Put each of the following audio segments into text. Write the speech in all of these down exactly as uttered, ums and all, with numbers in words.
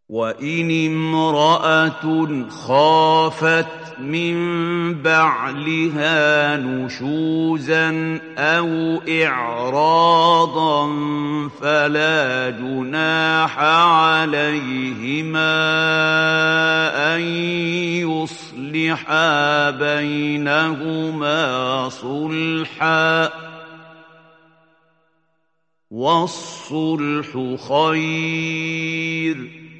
وإن امرأة خافت من بعلها نشوزا أو إعراضا فلا جناح عليهما أن يصلحا بينهما صلحا والصلح خير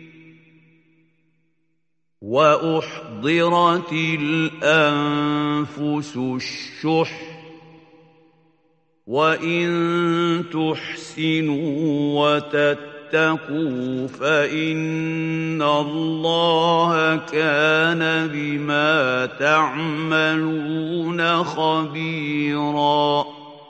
وأحضرت الأنفس الشح وإن تحسنوا وتتقوا فإن الله كان بما تعملون خبيرا.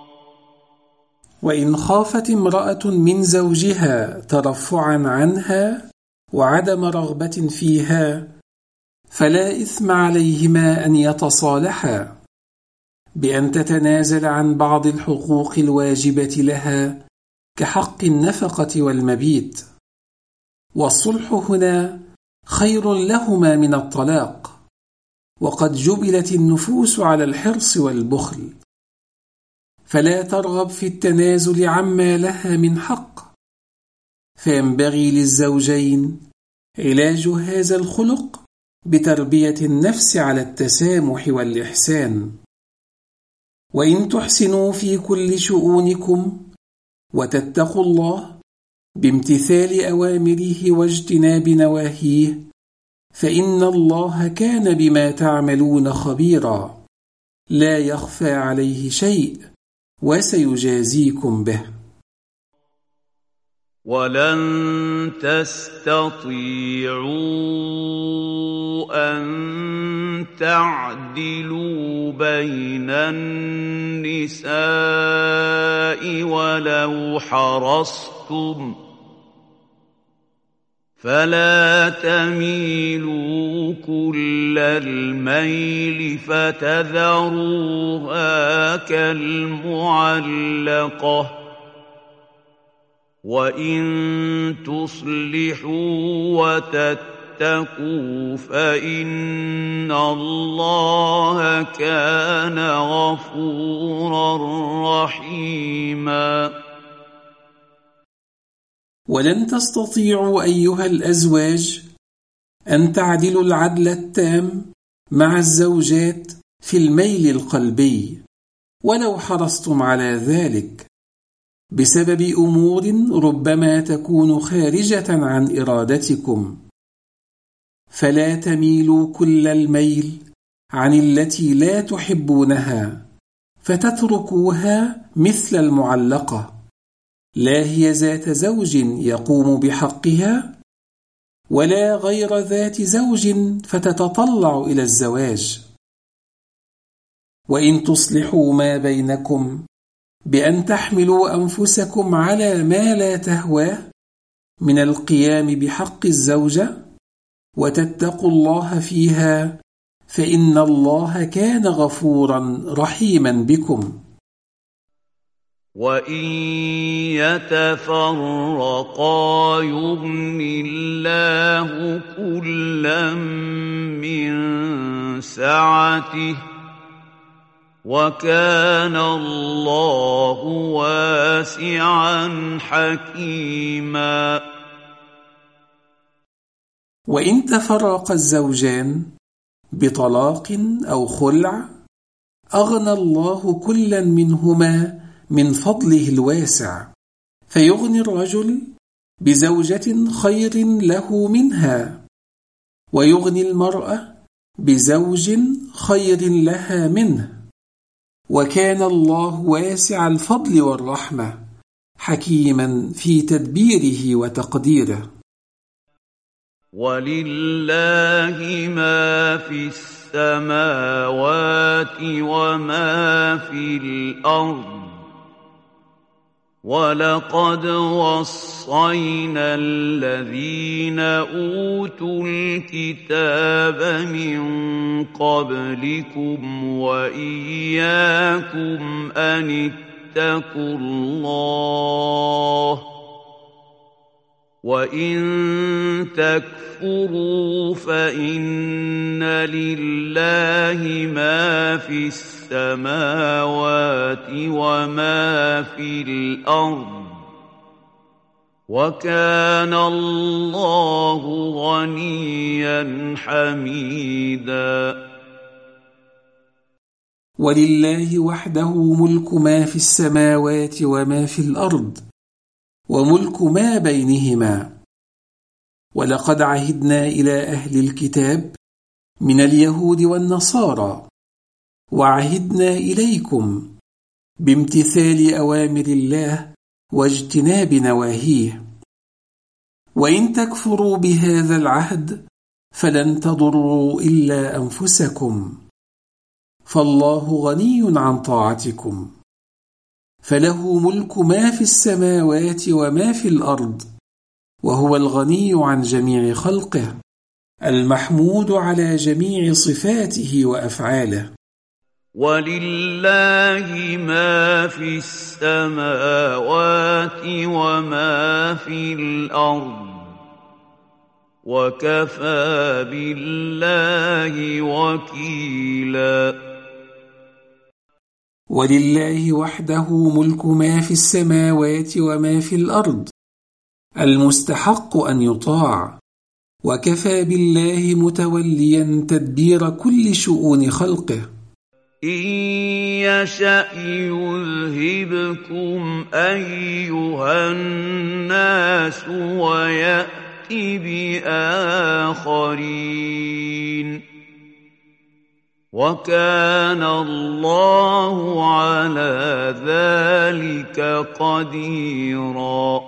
وإن خافت امرأة من زوجها ترفعا عنها وعدم رغبة فيها فلا إثم عليهما أن يتصالحا بأن تتنازل عن بعض الحقوق الواجبة لها كحق النفقة والمبيت، والصلح هنا خير لهما من الطلاق، وقد جبلت النفوس على الحرص والبخل، فلا ترغب في التنازل عما لها من حق، فينبغي للزوجين علاج هذا الخلق بتربية النفس على التسامح والإحسان. وإن تحسنوا في كل شؤونكم وتتقوا الله بامتثال أوامره واجتناب نواهيه فإن الله كان بما تعملون خبيرا لا يخفى عليه شيء وسيجازيكم به. ولن تستطيعوا أن تعدلوا بين النساء ولو حرصتم فلا تميلوا كل الميل فتذروها كالمعلقة، وإن تصلحوا وتتقوا فإن الله كان غفورا رحيما. ولن تستطيعوا أيها الأزواج أن تعدلوا العدل التام مع الزوجات في الميل القلبي ولو حرصتم على ذلك بسبب أمور ربما تكون خارجة عن إرادتكم، فلا تميلوا كل الميل عن التي لا تحبونها فتتركوها مثل المعلقة، لا هي ذات زوج يقوم بحقها ولا غير ذات زوج فتتطلع إلى الزواج. وإن تصلحوا ما بينكم بأن تحملوا أنفسكم على ما لا تهواه من القيام بحق الزوجة وتتقوا الله فيها فإن الله كان غفورا رحيما بكم. وإن يتفرقا يغن الله كلا من سعته وكان الله واسعا حكيما. وإن تفرق الزوجان بطلاق أو خلع أغنى الله كلا منهما من فضله الواسع، فيغني الرجل بزوجة خير له منها، ويغني المرأة بزوج خير لها منه، وكان الله واسع الفضل والرحمة حكيما في تدبيره وتقديره. ولله ما في السماوات وما في الأرض ولقد وصينا الذين أوتوا الكتاب من قبلكم وإياكم أن اتقوا الله وَإِن تَكْفُرُوا فَإِنَّ لِلَّهِ مَا فِي السَّمَاوَاتِ وَمَا فِي الْأَرْضِ وَكَانَ اللَّهُ غَنِيًّا حَمِيدًا. ولله وحده ملك ما في السماوات وما في الأرض وملك ما بينهما. ولقد عهدنا إلى أهل الكتاب من اليهود والنصارى وعهدنا إليكم بامتثال أوامر الله واجتناب نواهيه. وإن تكفروا بهذا العهد فلن تضروا إلا أنفسكم، فالله غني عن طاعتكم، فله ملك ما في السماوات وما في الأرض، وهو الغني عن جميع خلقه، المحمود على جميع صفاته وأفعاله. ولله ما في السماوات وما في الأرض وكفى بالله وكيلا. ولله وحده ملك ما في السماوات وما في الأرض، المستحق أن يطاع، وكفى بالله متوليا تدبير كل شؤون خلقه. إن يشأ يذهبكم أيها الناس ويأت بآخرين، وكان الله على ذلك قديرا.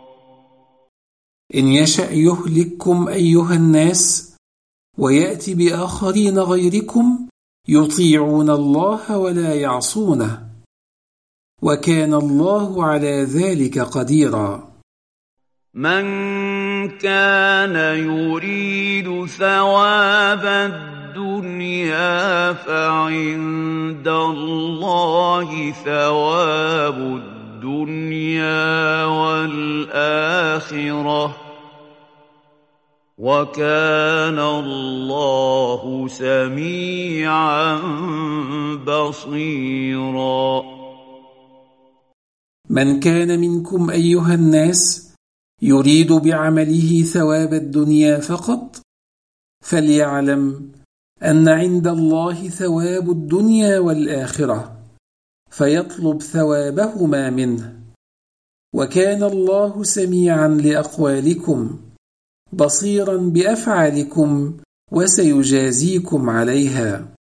إن يشأ يهلككم أيها الناس ويأتي بآخرين غيركم يطيعون الله ولا يعصونه، وكان الله على ذلك قديرا. من كان يريد ثواب الدنيا فعند الله ثواب الدنيا والآخرة، وكان الله سميعا بصيرا. من كان منكم أيها الناس يريد بعمله ثواب الدنيا فقط فليعلم أن عند الله ثواب الدنيا والآخرة، فيطلب ثوابهما منه، وكان الله سميعا لأقوالكم بصيرا بأفعالكم وسيجازيكم عليها.